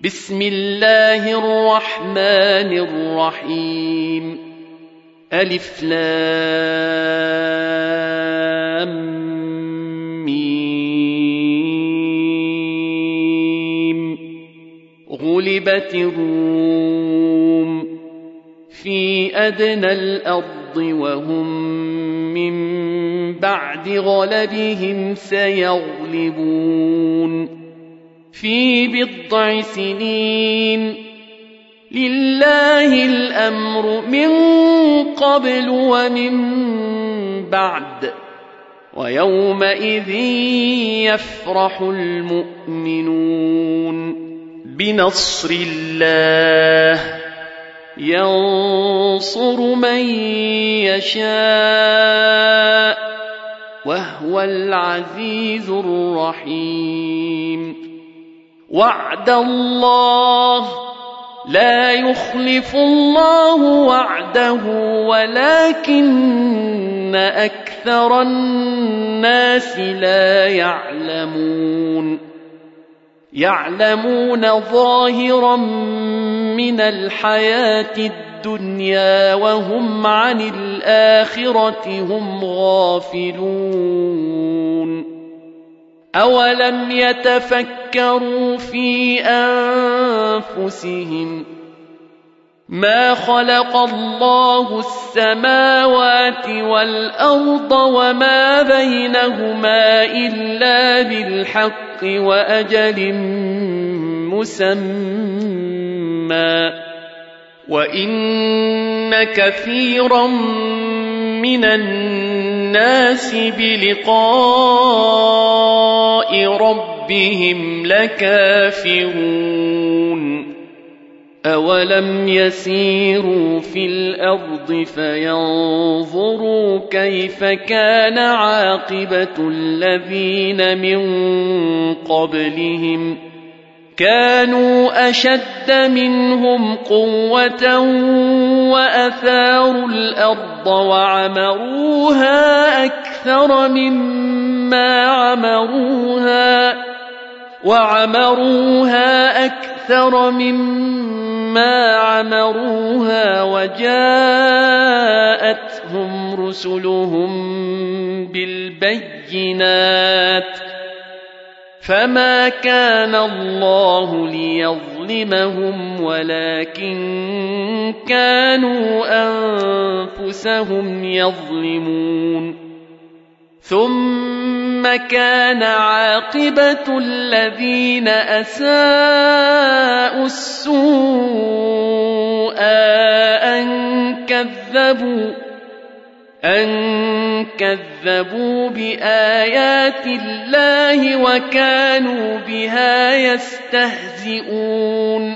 بسم الله الرحمن الرحيم ألف لام ميم غلبت الروم في أدنى الأرض وهم من بعد غلبهم سيغلبون في بضع سنين لله الأمر من قبل ومن بعد ويومئذ يفرح المؤمنون بنصر الله ينصر من يشاء وهو العزيز الرحيم وعد الله لا يخلف الله وعده ولكن أكثر الناس لا يعلمون ظاهرا من الحياة الدنيا وهم عن الآخرة هم غافلون أولم يتفكروا في أنفسهم ما خلق الله السماوات والأرض وما بينهما إلا بالحق وأجل مسمى وإن كثيرا من الناس بلقاء ربهم لكافرون أولم يسيروا في الأرض فينظروا كيف كان عاقبة الذين من قبلهم كانوا أشد منهم قوة وأثاروا الأرض وعمروها أكثر مما عمروها وجاءتهم رسلهم بالبينات فما كان الله ليظلمهم ولكن كانوا أنفسهم يظلمون ثم كان عاقبة الذين أساءوا السوء أن كذبوا بآيات الله وكانوا بها يستهزئون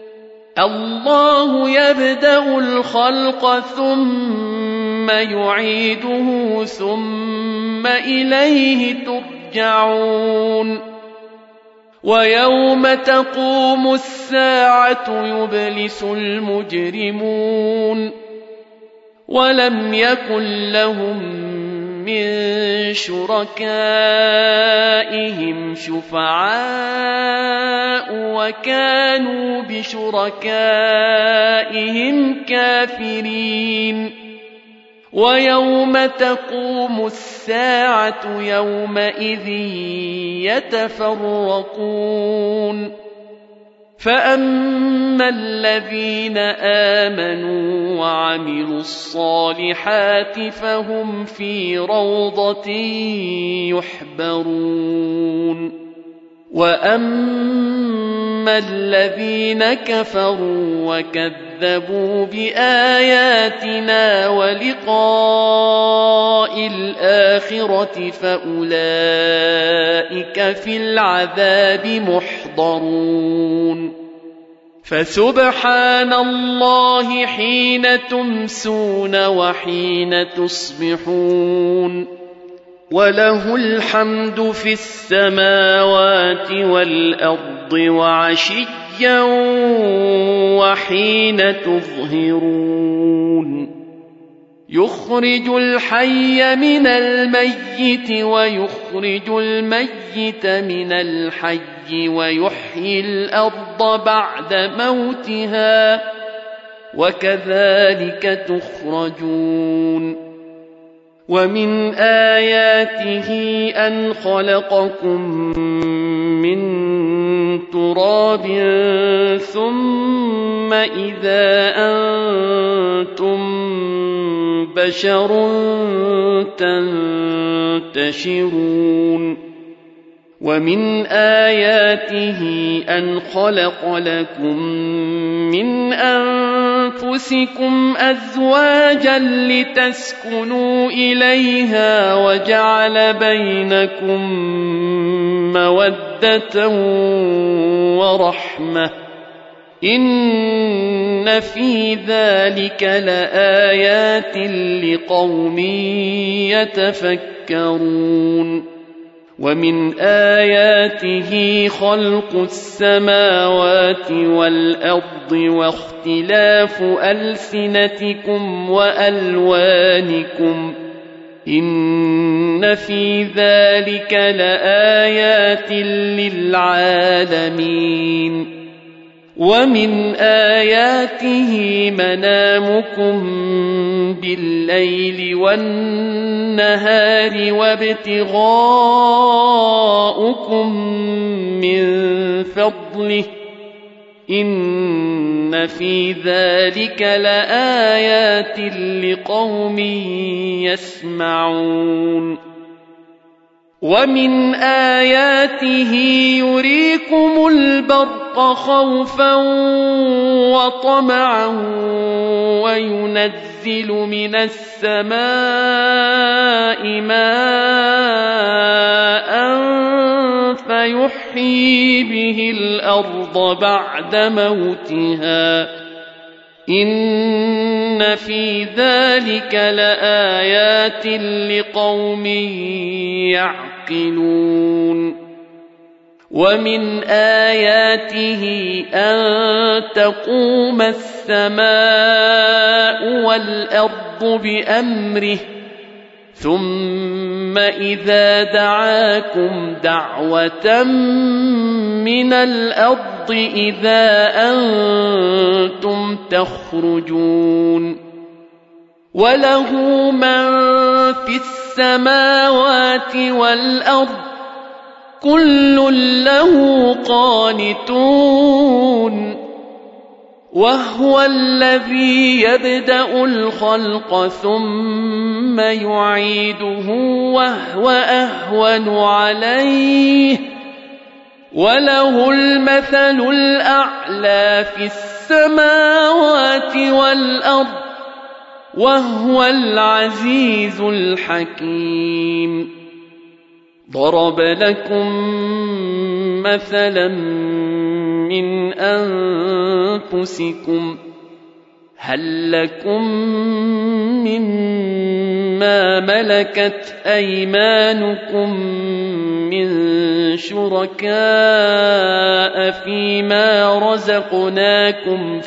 الله يبدأ الخلق ثم يعيده ثم إليه ترجعون ويوم تقوم الساعة يبلس المجرمون ولم يكن لهم من شركائهم شفعاء وكانوا بشركائهم كافرين ويوم تقوم الساعة يومئذ يتفرقون فأما الذين آمنوا وعملوا الصالحات فهم في روضة يحبرون وأما الذين كفروا وكذبوا بآياتنا ولقاء الآخرة فأولئك في العذاب محضرون فسبحان الله حين تمسون وحين تصبحون وله الحمد في السماوات والأرض وعشيا وحين تظهرون يخرج الحي من الميت ويخرج الميت من الحي ويحيي الأرض بعد موتها وكذلك تخرجون ومن آياته أن خلقكم من تراب ثم إذا أنتم بشر تنتشرون ومن آياته أن خلق لكم من أنفسكم أزواجا لتسكنوا إليها وجعل بينكم مودة ورحمة إن في ذلك لآيات لقوم يتفكرون ومن آياته خلق السماوات والأرض واختلاف ألسنتكم وألوانكم إن في ذلك لآيات للعالمين ومن آياته منامكم بالليل والنهار وابتغاؤكم من فضله إن في ذلك لآيات لقوم يسمعون ومن آياته يريكم البرق خوفا وطمعا وينزل من السماء ماء فيحيي به الأرض بعد موتها إن في ذلك لآيات لقوم يعقلون ومن آياته أن تقوم السماء والأرض بأمره ثم إذا دعاكم دعوة من الأرض إذا أنتم تخرجون وله من في السماوات والأرض كل له قانتون وهو الذي يبدأ الخلق ثم يعيده وهو أهون عليه وله المثل الأعلى في السماوات والأرض وهو العزيز الحكيم ضرب لكم مثلا من أنفسكم هل لكم مما ملكت أيمانكم من شركاء فيما رزقناكم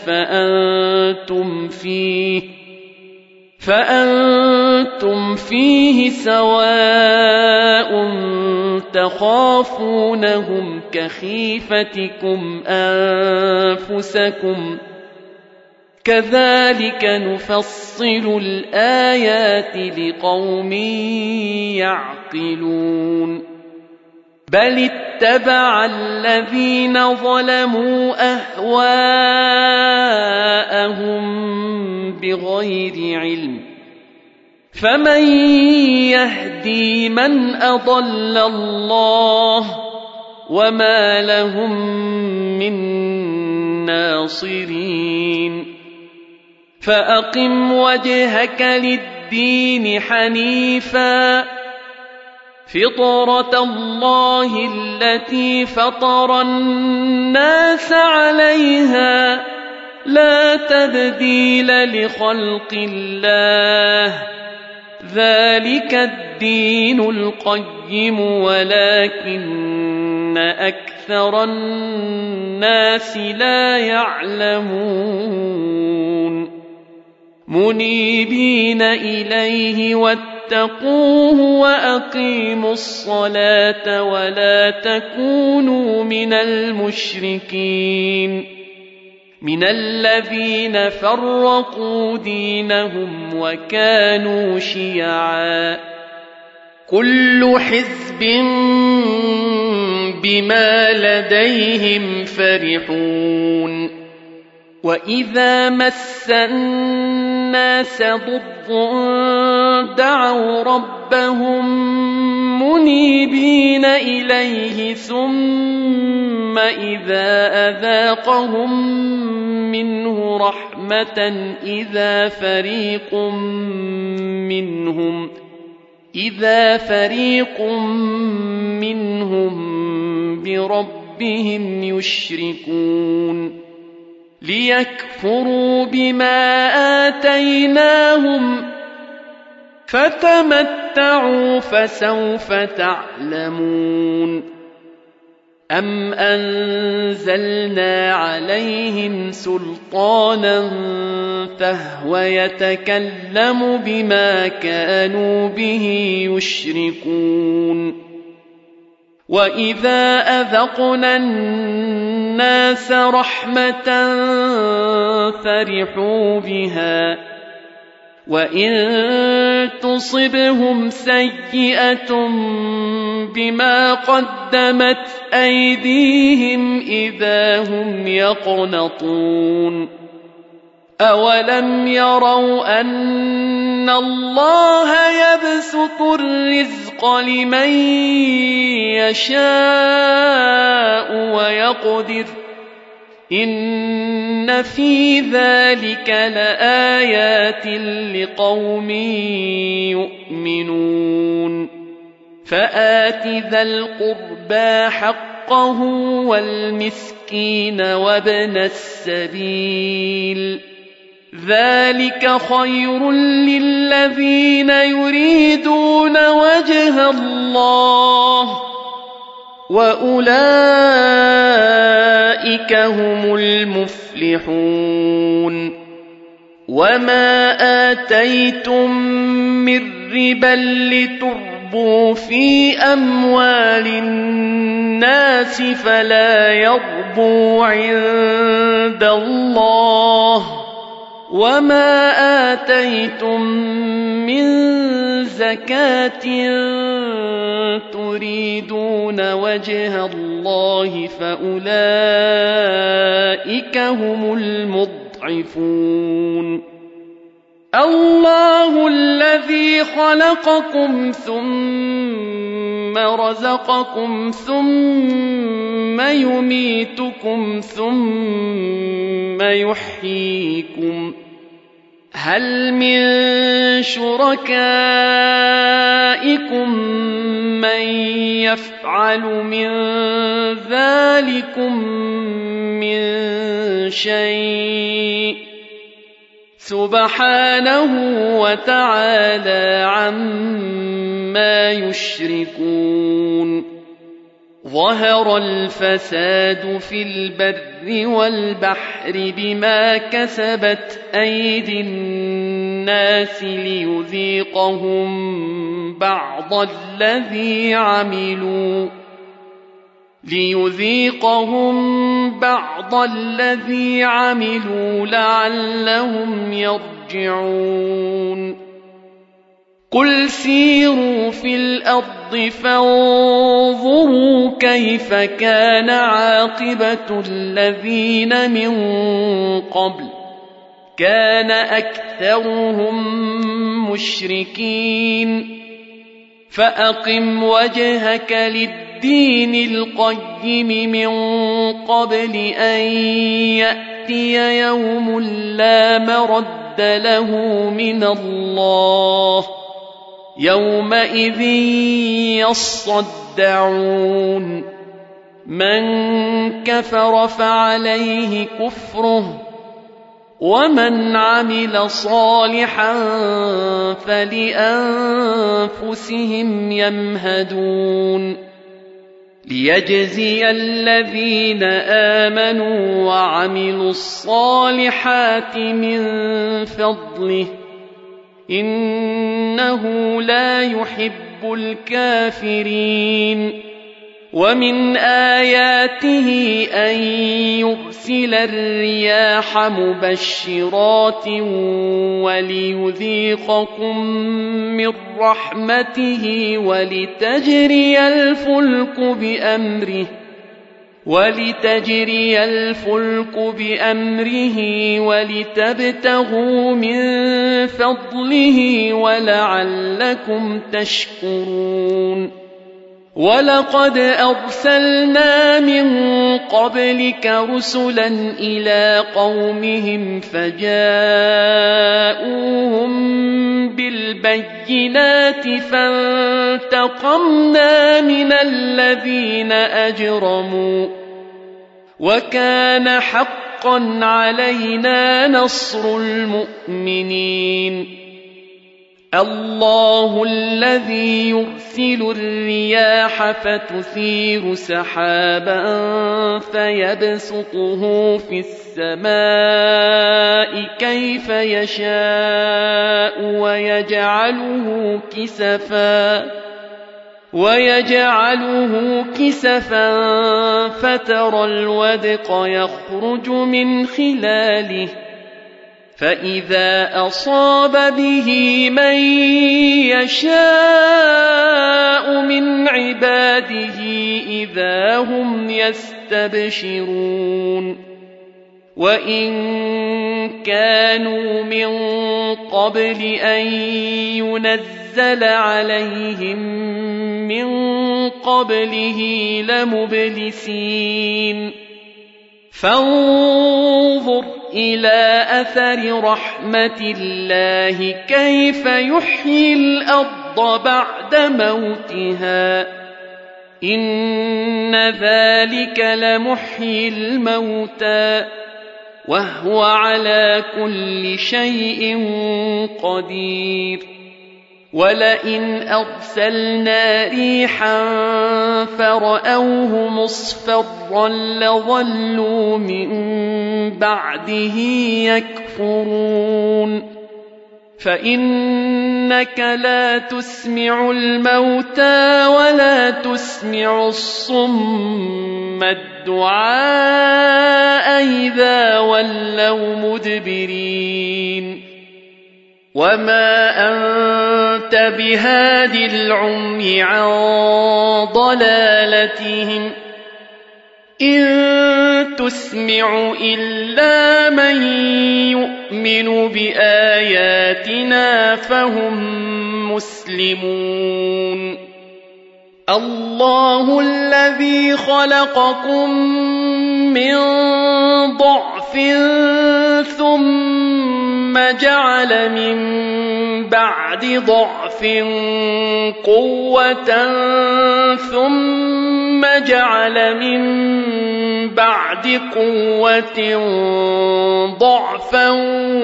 فأنتم فيه سواء تخافونهم كخيفتكم أنفسكم كذلك نفصل الآيات لقوم يعقلون بل اتبع الذين ظلموا أهواءهم بغير علم فمن يهدي من أضل الله وما لهم من ناصرين فأقم وجهك للدين حنيفا فطرة الله التي فطر الناس عليها لا تبديل لخلق الله ذلك الدين القيم ولكن أكثر الناس لا يعلمون منيبين إليه واتقوه وأقيموا الصلاة ولا تكونوا من المشركين من الذين فرقوا دينهم وكانوا شيعا كل حزب بما لديهم فرحون وإذا مس الناس ضر دعوا ربهم منيبين إليه ثم إذا أذاقهم منه رحمة إذا فريق منهم بربهم يشركون ليكفروا بما آتيناهم فتمتعوا فسوف تعلمون أم أنزلنا عليهم سلطانا فهو يتكلم بما كانوا به يشركون وإذا أذقنا الناس رحمة فرحوا بها وإن تصبهم سيئة بما قدمت أيديهم إذا هم يقنطون أولم يروا أن الله يبسط الرزق لمن يشاء ويقدر إن في ذلك لآيات لقوم يؤمنون فآت ذا القربى حقه والمسكين وابن السبيل ذلك خير للذين يريدون وجه الله وأولئك هم المفلحون وما آتيتم من ربا لتربوا في أموال الناس فلا يربو عند الله وما آتيتم من زكاة تريدون وجه الله فأولئك هم المضعفون الله الذي خلقكم ثم رزقكم ثم يميتكم ثم يحييكم هل من شركائكم من يفعل من ذلكم من شيء سبحانه وتعالى عما يشركون ظهر الفساد في البر والبحر بما كسبت أيدي الناس ليذيقهم بعض الذي عملوا لعلهم يرجعون قل سيروا في الأرض فانظروا كيف كان عاقبة الذين من قبل كان أكثرهم مشركين فأقم وجهك للدين القيم من قبل أن يأتي يوم لا مرد له من الله يومئذ يصدعون من كفر فعليه كفره ومن عمل صالحا فلأنفسهم يمهدون ليجزي الذين آمنوا وعملوا الصالحات من فضله إنه لا يحب الكافرين ومن آياته أن يرسل الرياح مبشرات وليذيقكم من رحمته ولتجري الفلك بأمره ولتبتغوا من فضله ولعلكم تشكرون ولقد أرسلنا من قبلك رسلا إلى قومهم فجاءوهم بالبينات فانتقمنا من الذين أجرموا وكان حقا علينا نصر المؤمنين الله الذي يرسل الرياح فتثير سحابا فيبسطه في السماء كيف يشاء ويجعله كسفا فترى الودق يخرج من خلاله فإذا أصاب به من يشاء من عباده إذا هم يستبشرون وإن كانوا من قبل أن ينزل عليهم من قبله لمبلسين فانظر إلى أثر رحمة الله كيف يحيي الأرض بعد موتها إن ذلك لمحيي الموتى وهو على كل شيء قدير ولئن أرسلنا ريحا فرأوه مصفرا لظلوا من بعده يكفرون فإنك لا تسمع الموتى ولا تسمع الصم الدعاء إذا ولوا مدبرين وما أنت بهاد العمي عن ضلالتهم إن تسمع إلا من يؤمن بآياتنا فهم مسلمون الله الذي خلقكم من ضعف ثم جعل من بعد ضعف قوة ثم جعل من بعد قوة ضعفا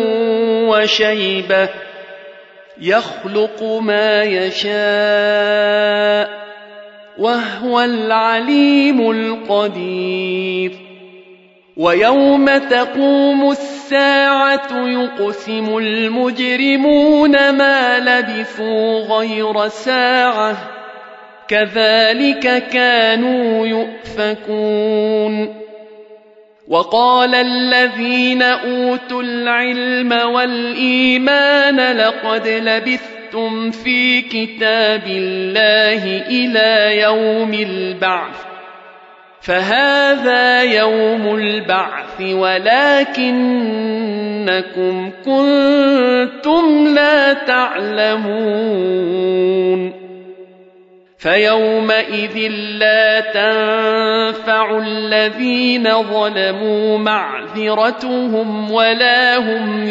وشيبة يخلق ما يشاء وهو العليم القدير ويوم تقوم الساعة يقسم المجرمون ما لبثوا غير ساعة كذلك كانوا يؤفكون وقال الذين أوتوا العلم والإيمان لقد لبثتم في كتاب الله إلى يوم البعث فهذا يوم البعث ولكنكم كنتم لا تعلمون فيومئذ لا تنفع الذين ظلموا معذرتهم ولا هم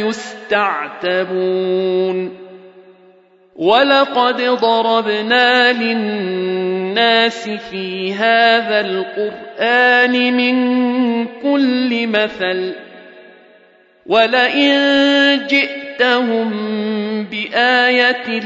يستعتبون ولقد ضربنا للناس في هذا القرآن من كل مثل ولئن جئت جئتهم بآية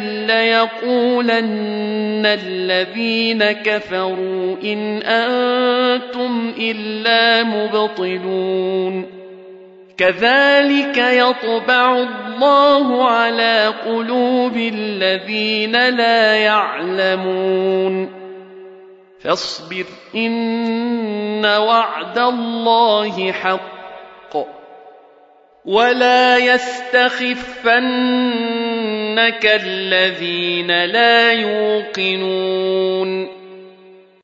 ليقولن الذين كفروا إن أنتم إلا مبطلون كذلك يطبع الله على قلوب الذين لا يعلمون فاصبر إن وعد الله حق ولا يستخفنك الذين لا يوقنون